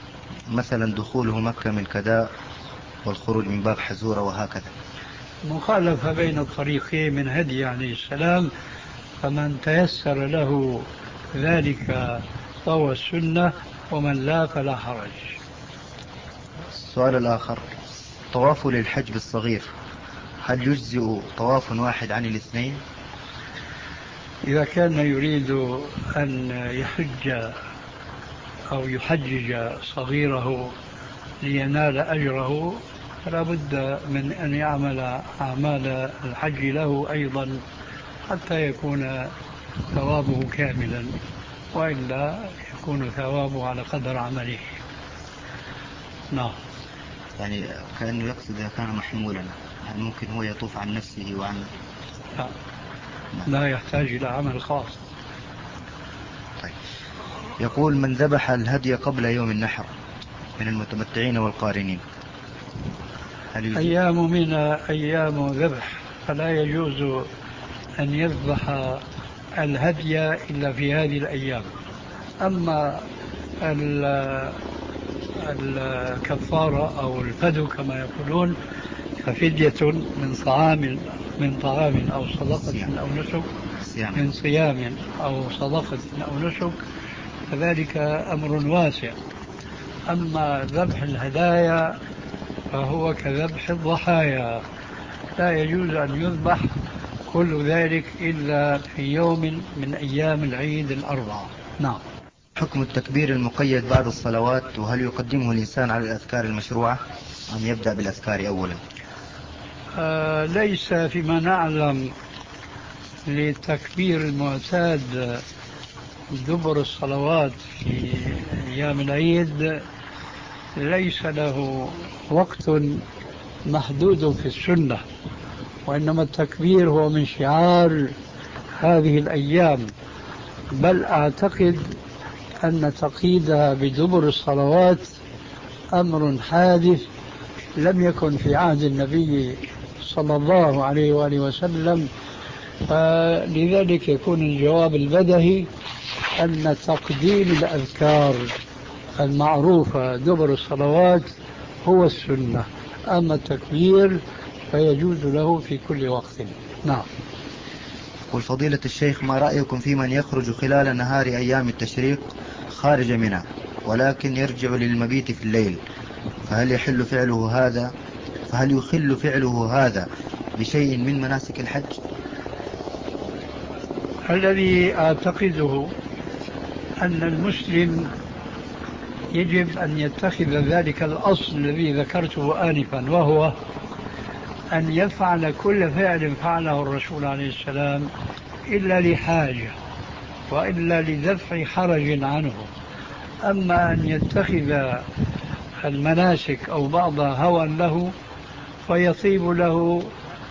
Speaker 4: مثلا دخوله مكة من كداء والخروج من باب حزورة وهكذا؟
Speaker 3: مخالفة بين الطريقين من هدي عليه السلام، فمن تيسر له ذلك فهو السنة، ومن لا فلا حرج.
Speaker 4: السؤال الآخر: طواف للحج بالصغير هل يجزئ طواف واحد عن الاثنين؟
Speaker 3: إذا كان يريد أن يحج أو يحجج صغيره لينال أجره فلا بد من أن يعمل أعمال الحج له أيضا حتى يكون ثوابه كاملا، وإلا يكون ثوابه على قدر عمله. نعم.
Speaker 4: يعني كأنه يقصد إذا كان محمولا يعني ممكن هو يطوف عن نفسه وعن
Speaker 3: لا, لا يحتاج إلى عمل خاص.
Speaker 4: طيب. يقول: من ذبح الهدي قبل يوم النحر من المتمتعين والقارنين هل يجب؟
Speaker 3: أيام من أيام ذبح، فلا يجوز أن يذبح الهدي إلا في هذه الأيام. أما الكفارة أو الفدو كما يقولون ففدية من طعام من طعام أو صدقة أو نسك، من صيام أو صدقة أو نسك، فذلك أمر واسع. أما ذبح الهدايا فهو كذبح الضحايا، لا يجوز أن يذبح كل ذلك إلا في يوم من أيام العيد الأربعة. نعم.
Speaker 4: حكم التكبير المقيد بعد الصلوات، وهل يقدمه الإنسان على الأذكار المشروعة أم يبدأ بالأذكار أولا؟
Speaker 3: آه ليس فيما نعلم للتكبير المعتاد دبر الصلوات في أيام العيد ليس له وقت محدود في السنة، وإنما التكبير هو من شعار هذه الأيام. بل أعتقد أن تقييدها بدبر الصلوات أمر حادث لم يكن في عهد النبي صلى الله عليه وآله وسلم، فلذلك يكون الجواب البدهي أن تقديم الأذكار المعروفة دبر الصلوات هو السنة، أما التكبير فيجوز له في كل وقت. نعم.
Speaker 4: والفضيلة الشيخ: ما رأيكم في من يخرج خلال نهار أيام التشريق خارج منى ولكن يرجع للمبيت في الليل، فهل يحل فعله هذا فهل يخل فعله هذا بشيء من مناسك الحج؟
Speaker 3: الذي أعتقده أن المسلم يجب أن يتخذ ذلك الأصل الذي ذكرته آنفا، وهو أن يفعل كل فعل فعله الرسول عليه السلام إلا لحاجة وإلا لدفع حرج عنه. أما أن يتخذ المناسك أو بعضها هوى له فيطيب له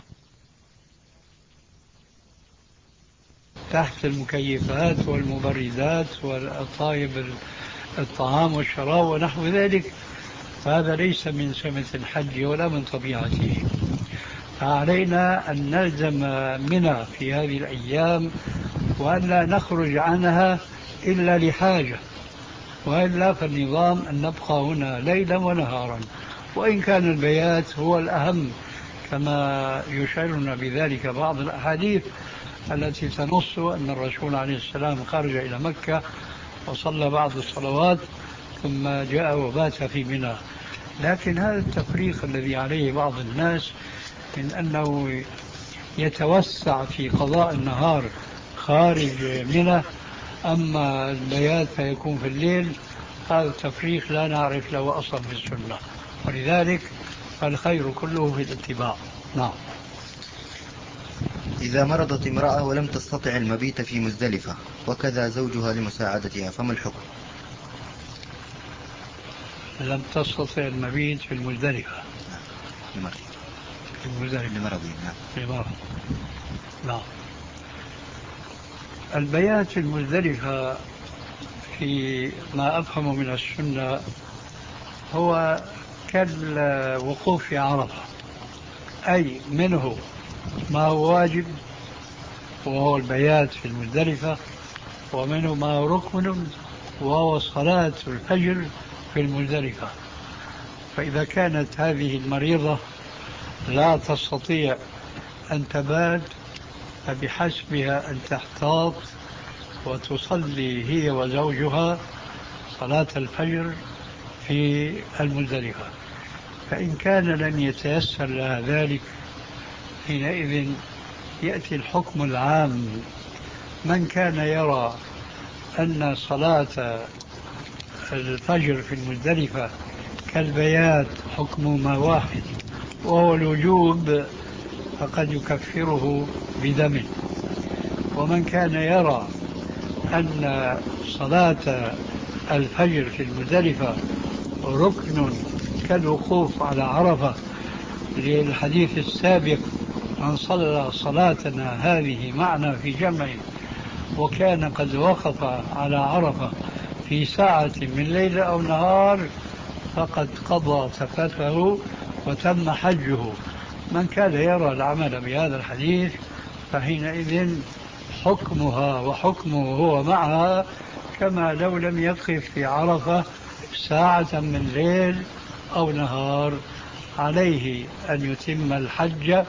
Speaker 3: تحت المكيفات والمبردات والطايب الطعام والشراب ونحو ذلك، فهذا ليس من سمة الحج ولا من طبيعته. فعلينا أن نلزم منى في هذه الأيام وأن لا نخرج عنها إلا لحاجة، وإلا فالنظام أن نبقى هنا ليلا ونهارا، وإن كان البيات هو الأهم كما يشعرنا بذلك بعض الأحاديث التي تنص أن الرسول عليه السلام خرج إلى مكة وصلى بعض الصلوات ثم جاء وبات في منى. لكن هذا التفريق الذي عليه بعض الناس من أنه يتوسع في قضاء النهار خارج منى أما البيات فيكون في الليل، هذا التفريق لا نعرف له أصلا في السنة، ولذلك فالخير كله في الاتباع. نعم.
Speaker 4: إذا مرضت امرأة ولم تستطع المبيت في مزدلفة وكذا زوجها لمساعدتها فما الحكم؟
Speaker 3: لم تستطع المبيت في المزدلفة
Speaker 4: لمرض
Speaker 3: في المزدلفة
Speaker 4: لمرض
Speaker 3: نعم. نعم. البيات في المزدلفة في ما أفهم من السنة هو كالوقوف في عرفة، أي منه ما هو واجب وهو البيات في المزدلفة، ومنه ما هو ركن وهو صلاة الفجر في المزدلفة. فإذا كانت هذه المريضة لا تستطيع أن تبات فبحسبها أن تحتاط وتصلي هي وزوجها صلاة الفجر في المزدلفة. فإن كان لم يتيسر لها ذلك حينئذ يأتي الحكم العام. من كان يرى أن صلاة الفجر في المزدلفة كالبيات حكمهما واحد وهو الوجوب فقد يكفره بدمه. ومن كان يرى أن صلاة الفجر في المزدلفة ركن كالوقوف على عرفة للحديث السابق من صلى صلاتنا هذه معنا في جمع وكان قد وقف على عرفة في ساعة من ليل أو نهار فقد قضى تفته وتم حجه. من كان يرى العمل بهذا الحديث فحينئذ حكمها وحكمه هو معها كما لو لم يقف في عرفة ساعة من ليل أو نهار. عليه أن يتم الحج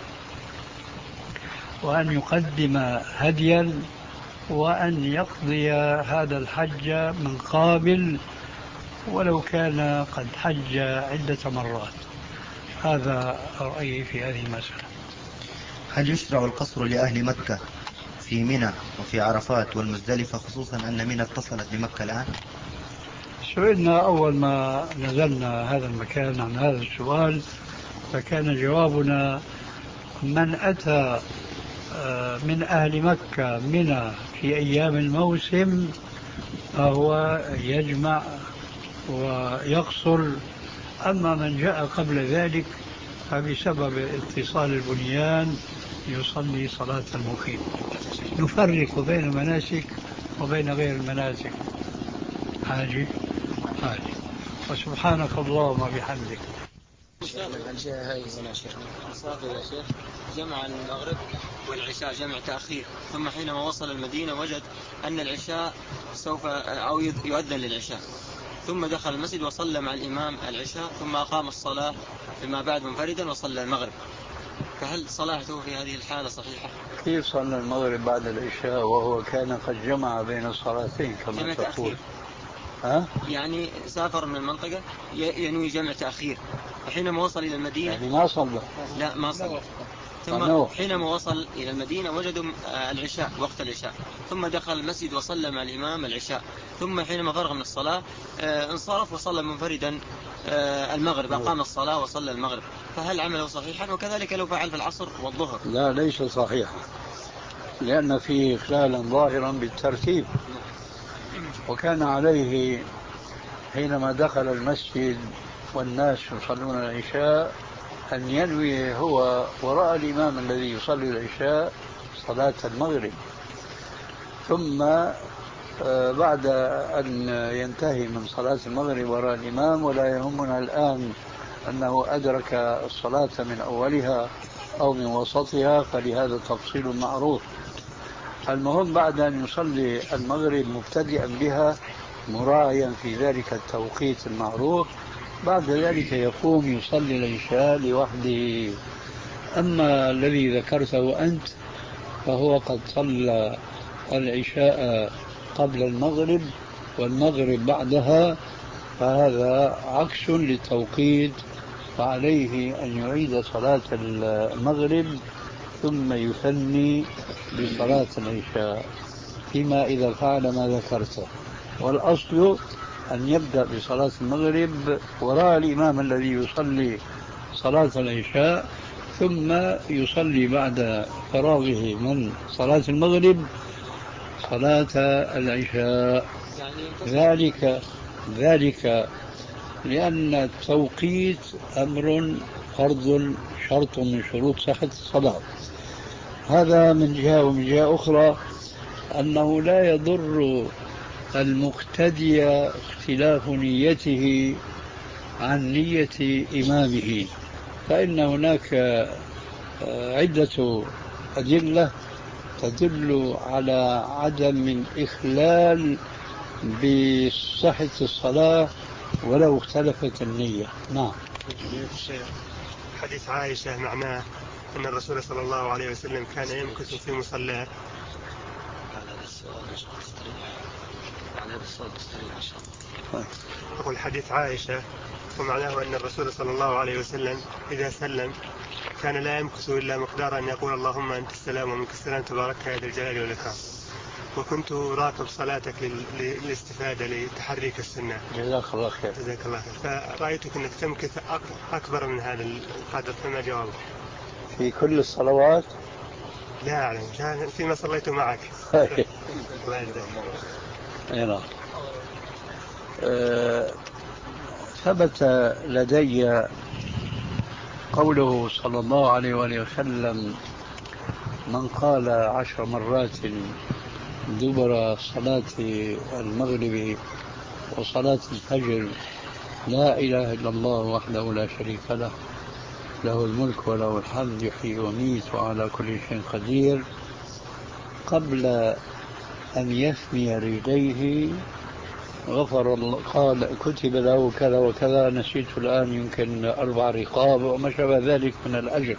Speaker 3: وأن يقدم هديا وأن يقضي هذا الحج من قابل ولو كان قد حج عدة مرات. هذا رأيي في هذه المسألة.
Speaker 4: هل يشرع القصر لأهل مكة في منى وفي عرفات والمزدلفة، خصوصا أن منى اتصلت بمكة الآن؟
Speaker 3: سئلنا أول ما نزلنا هذا المكان عن هذا السؤال فكان جوابنا من أتى من أهل مكة منى في أيام الموسم فهو يجمع ويقصر، أما من جاء قبل ذلك فبسبب اتصال البنيان يصلي صلاة المقيم. نفرق بين المناسك وبين غير المناسك. حاجة حاجة. وسبحانك اللهم وبحمدك.
Speaker 5: الجهة هاي مسافر يا شيخ جمع المغرب والعشاء جمع تأخير، ثم حينما وصل المدينة وجد أن العشاء سوف أو يؤذن للعشاء، ثم دخل المسجد وصلى مع الإمام العشاء ثم أقام الصلاة فيما بعد منفردا وصلى المغرب، فهل صلاته في هذه الحالة صحيحة؟
Speaker 3: كيف صلى المغرب بعد العشاء وهو كان قد جمع بين الصلاتين كما تقول؟ ها؟
Speaker 5: يعني سافر من المنطقة ينوي جمع تأخير، وحينما وصل إلى المدينة
Speaker 3: يعني ما صلى؟
Speaker 5: لا ما صلى. ثم حينما وصل إلى المدينة وجدوا العشاء وقت العشاء، ثم دخل المسجد وصلى مع الإمام العشاء، ثم حينما فرغ من الصلاة انصرف وصلى منفردا المغرب، أقام الصلاة وصلى المغرب، فهل عمله صحيحا؟ وكذلك لو فعل في العصر والظهر؟
Speaker 3: لا ليس صحيحا، لأن فيه إخلالا ظاهرا بالترتيب. وكان عليه حينما دخل المسجد والناس يصلون العشاء أن ينوي هو وراء الإمام الذي يصلي العشاء صلاة المغرب، ثم بعد أن ينتهي من صلاة المغرب وراء الإمام، ولا يهمنا الآن أنه أدرك الصلاة من أولها أو من وسطها فلهذا تفصيل معروف. المهم بعد أن يصلي المغرب مبتدئا بها مراعيا في ذلك التوقيت المعروف، بعد ذلك يقوم يصلي العشاء لوحده. أما الذي ذكرته أنت فهو قد صلى العشاء قبل المغرب والمغرب بعدها، فهذا عكس للتوقيت، فعليه أن يعيد صلاة المغرب ثم يثني بصلاة العشاء فيما إذا فعل ما ذكرته. والأصل أن يبدأ بصلاة المغرب وراء الإمام الذي يصلي صلاة العشاء، ثم يصلي بعد فراغه من صلاة المغرب صلاة العشاء. ذلك ذلك لأن التوقيت أمر فرض شرط من شروط صحة الصلاة. هذا من جهة. ومن جهة أخرى أنه لا يضر المقتدي اختلاف نيته عن نية إمامه، فإن هناك عدة أدلة تدل على عدم الإخلال بصحة الصلاة ولو اختلفت النية. نعم.
Speaker 6: حديث عائشة معناه أن الرسول صلى الله عليه وسلم كان يمكث في مصلاه.
Speaker 2: على السؤال على السؤال إن شاء الله.
Speaker 6: أقول حديث عائشة ومعناه أن الرسول صلى الله عليه وسلم إذا سلم كان لا يمكث إلا مقدار أن يقول اللهم أنت السلام ومنك السلام تبارك يا ذا الجلال والإكرام. وكنت راقب صلاتك للاستفادة لتحريك السنة.
Speaker 3: جزاك الله خير.
Speaker 6: جزاك الله خير. فرأيتك أنك تمكث أكبر من هذا القدر، فما جوابك؟
Speaker 3: في كل الصلوات؟
Speaker 6: لا أعلم، يعني فيما صليت معك. الله يجزاك.
Speaker 3: أه ثبت لدي قوله صلى الله عليه وآله وسلم: من قال عشر مرات دبر صلاة المغرب وصلاة الفجر لا إله إلا الله وحده لا شريك له له الملك وله الحمد يحيي ويميت وعلى كل شيء قدير، قبل أن يثني رجليه غفر الله، قال كتب له كذا وكذا، نسيت الآن، يمكن أربع رقاب وما شابه ذلك من الأجر.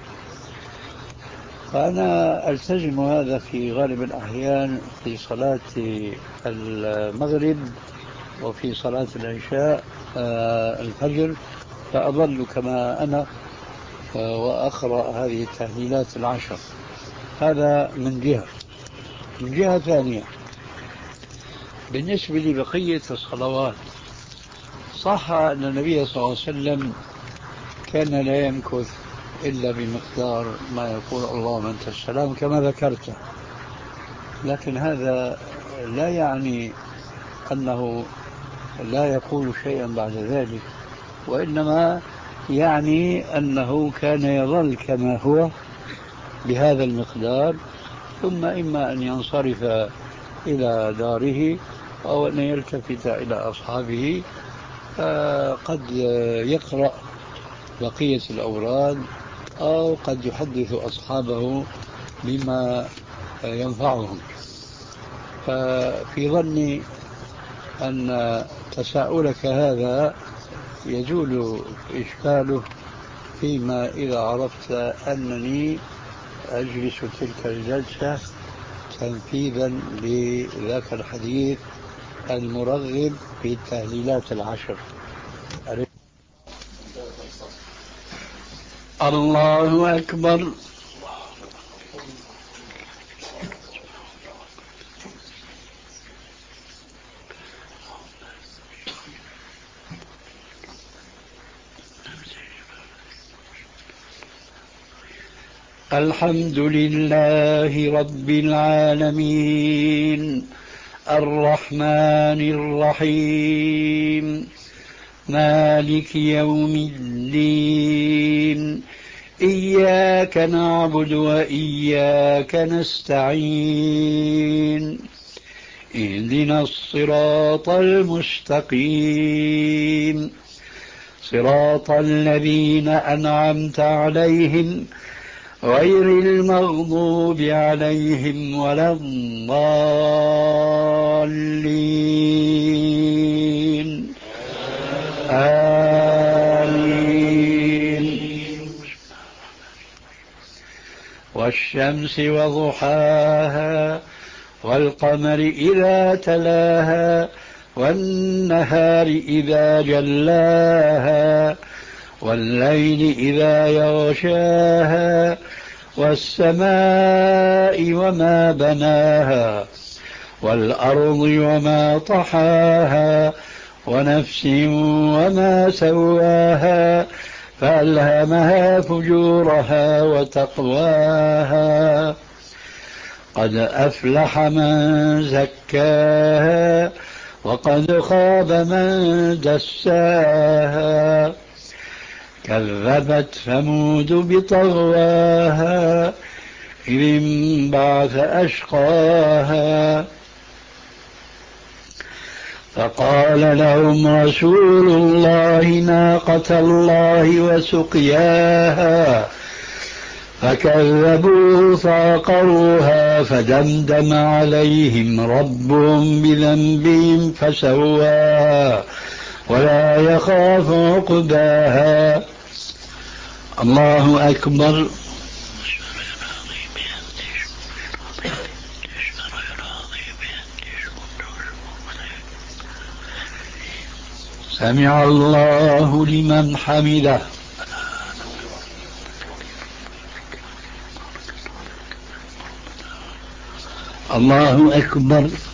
Speaker 3: فأنا ألتزم هذا في غالب الأحيان في صلاة المغرب وفي صلاة العشاء الفجر، فأظل كما أنا وأقرأ هذه التهليلات العشر. هذا من جهة. من جهة ثانية، بالنسبة لبقية الصلوات، صح أن النبي صلى الله عليه وسلم كان لا يمكث إلا بمقدار ما يقول اللهم أنت السلام كما ذكرت، لكن هذا لا يعني أنه لا يقول شيئا بعد ذلك، وإنما يعني أنه كان يظل كما هو بهذا المقدار، ثم إما أن ينصرف إلى داره أو أن يلتفت إلى أصحابه، قد يقرأ بقية الأوراد أو قد يحدث أصحابه بما ينفعهم. ففي ظني أن تساؤلك هذا يزول إشكاله فيما إذا عرفت أنني أجلس تلك الجلسة تنفيذا لذاك الحديث المرغب في التهليلات العشر. الله أكبر. الحمد لله رب العالمين الرحمن الرحيم مالك يوم الدين إياك نعبد وإياك نستعين اهدنا الصراط المستقيم صراط الذين أنعمت عليهم غير المغضوب عليهم ولا الضالين آمين. والشمس وضحاها والقمر إذا تلاها والنهار إذا جلاها والليل إذا يغشاها والسماء وما بناها والأرض وما طحاها ونفس وما سواها فألهمها فجورها وتقواها قد أفلح من زكاها وقد خاب من دساها كذبت ثمود بطغواها إذ انبعث أشقاها فقال لهم رسول الله ناقة الله وسقياها فكذبوه فعقروها فدمدم عليهم ربهم بذنبهم فسواها ولا يخاف عقباها. الله أكبر. سمع الله لمن حمده. الله أكبر.